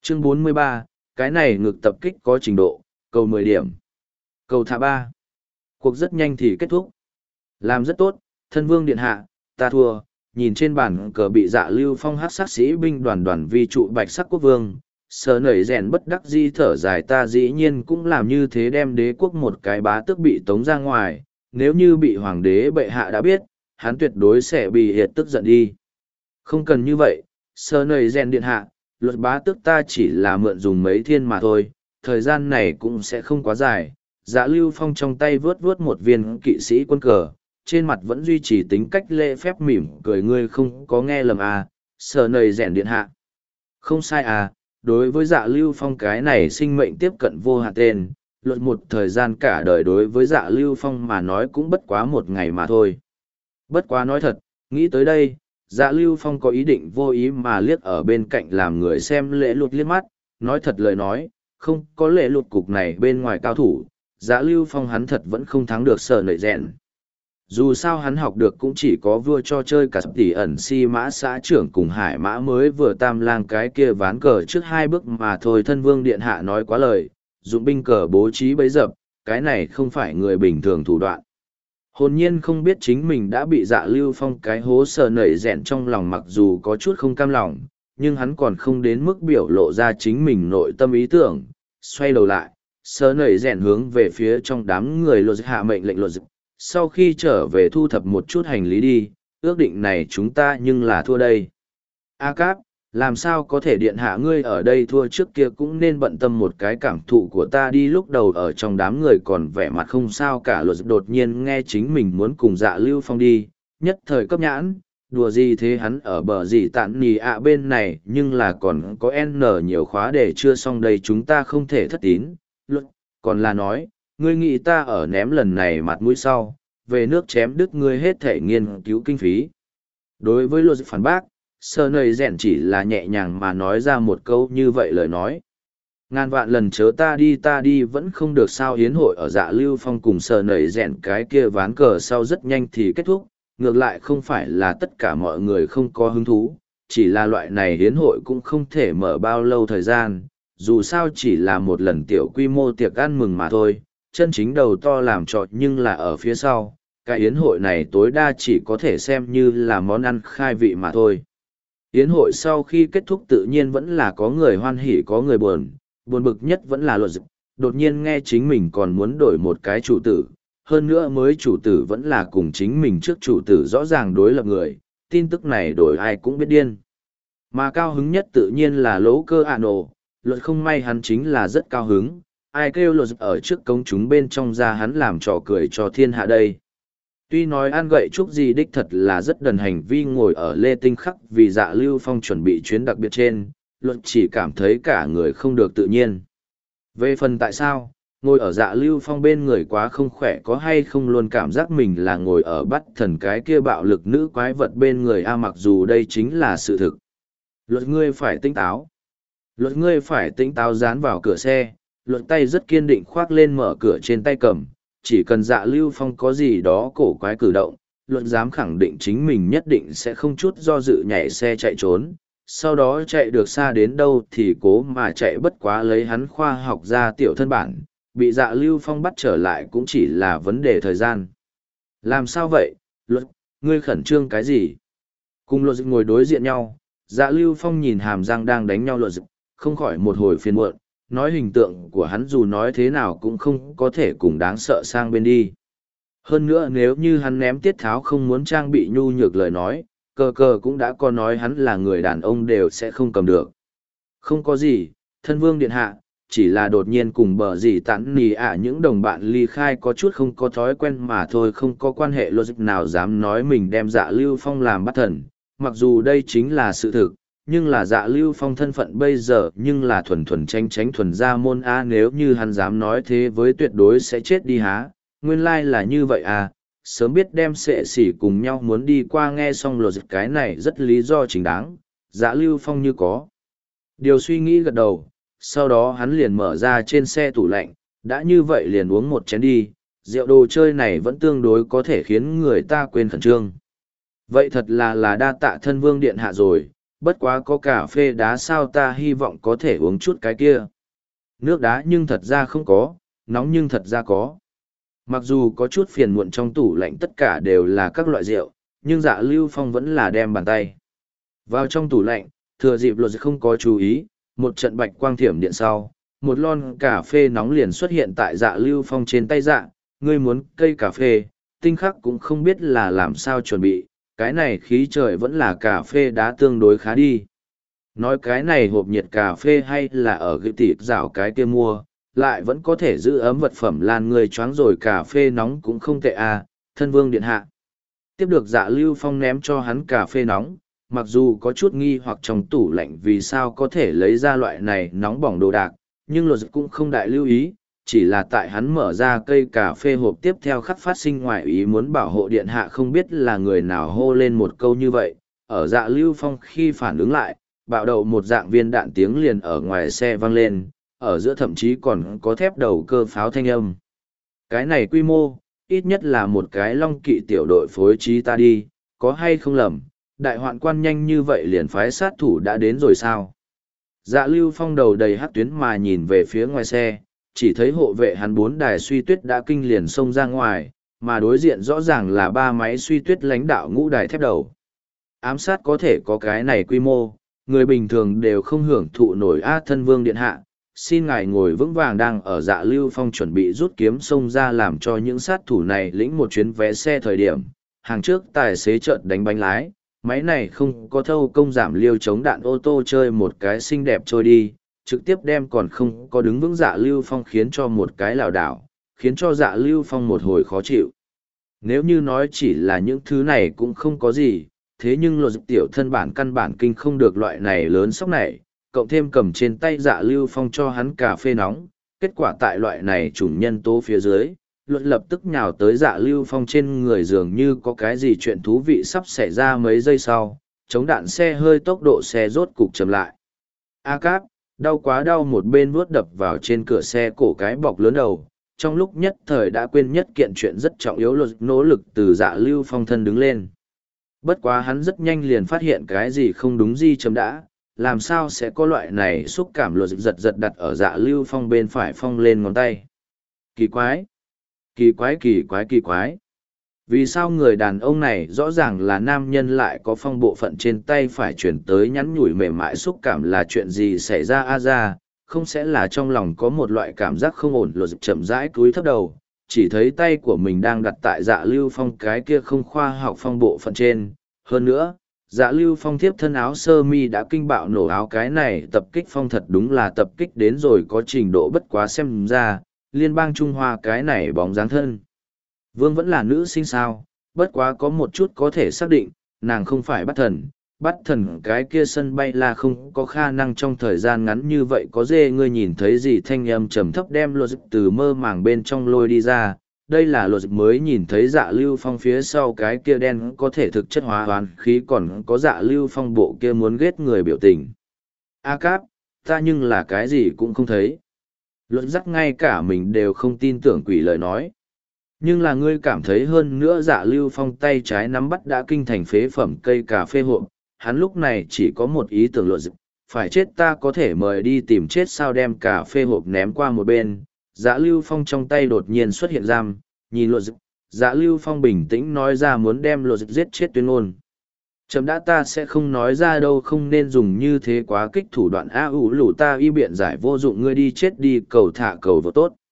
Chương 43, cái này ngược tập kích có trình độ, cầu 10 điểm. Cầu thả 3. Cuộc rất nhanh thì kết thúc. Làm rất tốt, thân vương điện hạ, ta thua. Nhìn trên bàn cờ bị Dạ Lưu Phong hắc sát sĩ binh đoàn đoàn vi trụ bạch sắc quốc vương, sờ nảy rèn bất đắc di thở dài, ta dĩ nhiên cũng làm như thế, đem đế quốc một cái bá tước bị tống ra ngoài, nếu như bị hoàng đế bệ hạ đã biết, hắn tuyệt đối sẽ bị hiệt tức giận đi. Không cần như vậy, sờ nảy rèn điện hạ, luật bá tước ta chỉ là mượn dùng mấy thiên mà thôi, thời gian này cũng sẽ không quá dài. Dạ Lưu Phong trong tay vớt vớt một viên kỵ sĩ quân cờ, trên mặt vẫn duy trì tính cách lễ phép mỉm cười, ngươi không có nghe lầm à, sờ nầy rèn điện hạ. Không sai à, đối với Dạ Lưu Phong cái này sinh mệnh tiếp cận vô hạn tên, luận một thời gian cả đời đối với Dạ Lưu Phong mà nói cũng bất quá một ngày mà thôi. Bất quá nói thật, nghĩ tới đây, Dạ Lưu Phong có ý định vô ý mà liếc ở bên cạnh làm người xem lễ lụt liếc mắt, nói thật lời nói, không có lễ lụt cục này bên ngoài cao thủ, Dạ Lưu Phong hắn thật vẫn không thắng được sở nợi rèn. Dù sao hắn học được cũng chỉ có vua cho chơi cả tỷ ẩn si mã xã trưởng cùng hải mã mới vừa tam lang cái kia ván cờ trước 2 bước mà thôi. Thân vương điện hạ nói quá lời, dụng binh cờ bố trí bấy dập, cái này không phải người bình thường thủ đoạn. Hồn nhiên không biết chính mình đã bị Dạ Lưu Phong cái hố sờ nảy rèn, trong lòng mặc dù có chút không cam lòng, nhưng hắn còn không đến mức biểu lộ ra chính mình nội tâm ý tưởng. Xoay đầu lại, sờ nảy rèn hướng về phía trong đám người lột hạ mệnh lệnh lột. Sau khi trở về thu thập một chút hành lý đi, ước định này chúng ta nhưng là thua đây. A Cáp, làm sao có thể điện hạ ngươi ở đây thua, trước kia cũng nên bận tâm một cái cảm thụ của ta đi. Lúc đầu ở trong đám người còn vẻ mặt không sao cả luật, đột nhiên nghe chính mình muốn cùng Dạ Lưu Phong đi, nhất thời cấp nhãn, đùa gì thế, hắn ở bờ gì tạn nì ạ bên này nhưng là còn có N nhiều khóa để chưa xong đây, chúng ta không thể thất tín. Luật, còn là nói, ngươi nghĩ ta ở ném lần này mặt mũi sau, về nước chém đứt ngươi hết thể nghiên cứu kinh phí. Đối với luật phản bác, sơ nầy rèn chỉ là nhẹ nhàng mà nói ra một câu như vậy lời nói. Ngàn vạn lần chớ ta đi vẫn không được sao. Hiến hội ở Dạ Lưu Phong cùng sơ nầy rèn cái kia ván cờ sau rất nhanh thì kết thúc, ngược lại không phải là tất cả mọi người không có hứng thú, chỉ là loại này hiến hội cũng không thể mở bao lâu thời gian, dù sao chỉ là một lần tiểu quy mô tiệc ăn mừng mà thôi. Chân chính đầu to làm trọt nhưng là ở phía sau, cái yến hội này tối đa chỉ có thể xem như là món ăn khai vị mà thôi. Yến hội sau khi kết thúc tự nhiên vẫn là có người hoan hỉ có người buồn, buồn bực nhất vẫn là luật. Đột nhiên nghe chính mình còn muốn đổi một cái chủ tử, hơn nữa mới chủ tử vẫn là cùng chính mình trước chủ tử rõ ràng đối lập người, tin tức này đổi ai cũng biết điên. Mà cao hứng nhất tự nhiên là Lỗ Cơ ạ nổ, luật không may hắn chính là rất cao hứng, ai kêu luật ở trước công chúng bên trong ra hắn làm trò cười cho thiên hạ đây. Tuy nói ăn gậy chúc gì đích thật là rất đần hành vi ngồi ở Lê Tinh Khắc vì Dạ Lưu Phong chuẩn bị chuyến đặc biệt trên, luật chỉ cảm thấy cả người không được tự nhiên. Về phần tại sao, ngồi ở Dạ Lưu Phong bên người quá không khỏe có hay không luôn cảm giác mình là ngồi ở bắt thần cái kia bạo lực nữ quái vật bên người a, mặc dù đây chính là sự thực. Luật ngươi phải tỉnh táo. Luật ngươi phải tỉnh táo, dán vào cửa xe, luật tay rất kiên định khoác lên mở cửa trên tay cầm, chỉ cần Dạ Lưu Phong có gì đó cổ quái cử động, luật dám khẳng định chính mình nhất định sẽ không chút do dự nhảy xe chạy trốn, sau đó chạy được xa đến đâu thì cố mà chạy, bất quá lấy hắn khoa học ra tiểu thân bản, bị Dạ Lưu Phong bắt trở lại cũng chỉ là vấn đề thời gian. Làm sao vậy, luật, ngươi khẩn trương cái gì? Cùng luật ngồi đối diện nhau, Dạ Lưu Phong nhìn hàm răng đang đánh nhau luật, không khỏi một hồi phiền muộn, nói hình tượng của hắn dù nói thế nào cũng không có thể cùng đáng sợ sang bên đi. Hơn nữa nếu như hắn ném tiết tháo không muốn trang bị nhu nhược lời nói, cờ cũng đã có nói hắn là người đàn ông đều sẽ không cầm được. Không có gì, thân vương điện hạ, chỉ là đột nhiên cùng bờ gì tán nì ạ những đồng bạn ly khai có chút không có thói quen mà thôi, không có quan hệ logic nào dám nói mình đem Dạ Lưu Phong làm bắt thần, mặc dù đây chính là sự thực. Nhưng là Dạ Lưu Phong thân phận bây giờ nhưng là thuần tránh thuần gia môn a, nếu như hắn dám nói thế với tuyệt đối sẽ chết đi há, nguyên lai là như vậy à, sớm biết đem sệ sỉ cùng nhau muốn đi qua. Nghe xong lột cái này rất lý do chính đáng, Dạ Lưu Phong như có điều suy nghĩ gật đầu, sau đó hắn liền mở ra trên xe tủ lạnh, đã như vậy liền uống một chén đi, rượu đồ chơi này vẫn tương đối có thể khiến người ta quên khẩn trương. Vậy thật là đa tạ thân vương điện hạ rồi. bất quá có cà phê đá sao ta hy vọng có thể uống chút cái kia. Nước đá nhưng thật ra không có, nóng nhưng thật ra có. Mặc dù có chút phiền muộn trong tủ lạnh tất cả đều là các loại rượu, nhưng Dạ Lưu Phong vẫn là đem bàn tay vào trong tủ lạnh, thừa dịp luật không có chú ý, một trận bạch quang thiểm điện sau, một lon cà phê nóng liền xuất hiện tại Dạ Lưu Phong trên tay. Dạ, ngươi muốn cây cà phê, tinh khắc cũng không biết là làm sao chuẩn bị, cái này khí trời vẫn là cà phê đá tương đối khá đi. Nói cái này hộp nhiệt cà phê hay là ở cái tiệc rảo cái kia mua, lại vẫn có thể giữ ấm vật phẩm lan người choáng rồi, cà phê nóng cũng không tệ à, thân vương điện hạ. Tiếp được Dạ Lưu Phong ném cho hắn cà phê nóng, mặc dù có chút nghi hoặc trong tủ lạnh vì sao có thể lấy ra loại này nóng bỏng đồ đạc, nhưng luật cũng không đại lưu ý, chỉ là tại hắn mở ra cây cà phê hộp tiếp theo khắc phát sinh ngoài ý muốn bảo hộ điện hạ, không biết là người nào hô lên một câu như vậy, ở Dạ Lưu Phong khi phản ứng lại, bạo đậu một dạng viên đạn tiếng liền ở ngoài xe vang lên, ở giữa thậm chí còn có thép đầu cơ pháo thanh âm. Cái này quy mô, ít nhất là một cái long kỵ tiểu đội phối trí ta đi, có hay không lầm, đại hoạn quan nhanh như vậy liền phái sát thủ đã đến rồi sao? Dạ Lưu Phong đầu đầy hắc tuyến mà nhìn về phía ngoài xe, chỉ thấy hộ vệ hắn 4 đài suy tuyết đã kinh liền xông ra ngoài, mà đối diện rõ ràng là 3 máy suy tuyết lãnh đạo ngũ đài thép đầu. Ám sát có thể có cái này quy mô, người bình thường đều không hưởng thụ nổi. Thân vương điện hạ, xin ngài ngồi vững vàng. Đang ở Dạ Lưu Phong chuẩn bị rút kiếm xông ra làm cho những sát thủ này lĩnh một chuyến vé xe thời điểm, hàng trước tài xế chợt đánh bánh lái, máy này không có thâu công giảm liêu chống đạn ô tô chơi một cái xinh đẹp trôi đi, trực tiếp đem còn không có đứng vững Dạ Lưu Phong khiến cho một cái lảo đảo, khiến cho Dạ Lưu Phong một hồi khó chịu. Nếu như nói chỉ là những thứ này cũng không có gì, thế nhưng luật tiểu thân bản căn bản kinh không được loại này lớn sốc này, cộng thêm cầm trên tay Dạ Lưu Phong cho hắn cà phê nóng, kết quả tại loại này chủng nhân tố phía dưới, luật lập tức nhào tới Dạ Lưu Phong trên người, dường như có cái gì chuyện thú vị sắp xảy ra. Mấy giây sau, chống đạn xe hơi tốc độ xe rốt cục chậm lại. A Cáp, đau quá đau, một bên vuốt đập vào trên cửa xe cổ cái bọc lớn đầu, trong lúc nhất thời đã quên nhất kiện chuyện rất trọng yếu, luật nỗ lực từ Dạ Lưu Phong thân đứng lên. Bất quá hắn rất nhanh liền phát hiện cái gì không đúng, gì chấm đã, làm sao sẽ có loại này xúc cảm. Luật giật giật đặt ở Dạ Lưu Phong bên phải phong lên ngón tay. Kỳ quái, kỳ quái, kỳ quái, kỳ quái. Vì sao người đàn ông này rõ ràng là nam nhân lại có phong bộ phận trên tay phải chuyển tới nhắn nhủi mềm mại xúc cảm, là chuyện gì xảy ra a ra, không sẽ là trong lòng có một loại cảm giác không ổn. Luật chậm rãi cúi thấp đầu, chỉ thấy tay của mình đang đặt tại Dạ Lưu Phong cái kia không khoa học phong bộ phận trên. Hơn nữa, Dạ Lưu Phong thiếp thân áo sơ mi đã kinh bạo nổ áo, cái này tập kích phong thật đúng là tập kích đến rồi có trình độ, bất quá xem ra liên bang Trung Hoa cái này bóng dáng thân vương vẫn là nữ sinh sao. Bất quá có một chút có thể xác định, nàng không phải bắt thần cái kia sân bay là không có khả năng trong thời gian ngắn như vậy có dê. Ngươi nhìn thấy gì? Thanh âm trầm thấp đem Logic từ mơ màng bên trong lôi đi ra. Đây là Logic mới nhìn thấy Dạ Lưu Phong phía sau cái kia đen có thể thực chất hóa hoàn khí, còn có Dạ Lưu Phong bộ kia muốn ghét người biểu tình. A Cáp, ta nhưng là cái gì cũng không thấy. Logic rắc ngay cả mình đều không tin tưởng quỷ lời nói. Nhưng là ngươi cảm thấy. Hơn nữa Dạ Lưu Phong tay trái nắm bắt đã kinh thành phế phẩm cây cà phê hộp, hắn lúc này chỉ có một ý tưởng luật, phải chết ta có thể mời đi tìm chết sao. Đem cà phê hộp ném qua một bên, Dạ Lưu Phong trong tay đột nhiên xuất hiện giam, nhìn luật. Dạ Lưu Phong bình tĩnh nói ra muốn đem luật giết chết tuyên ngôn. Chấm đã, ta sẽ không nói ra đâu, không nên dùng như thế quá kích thủ đoạn. A ủ lủ ta y biện giải vô dụng, ngươi đi chết đi, cầu thả cầu vô tốt.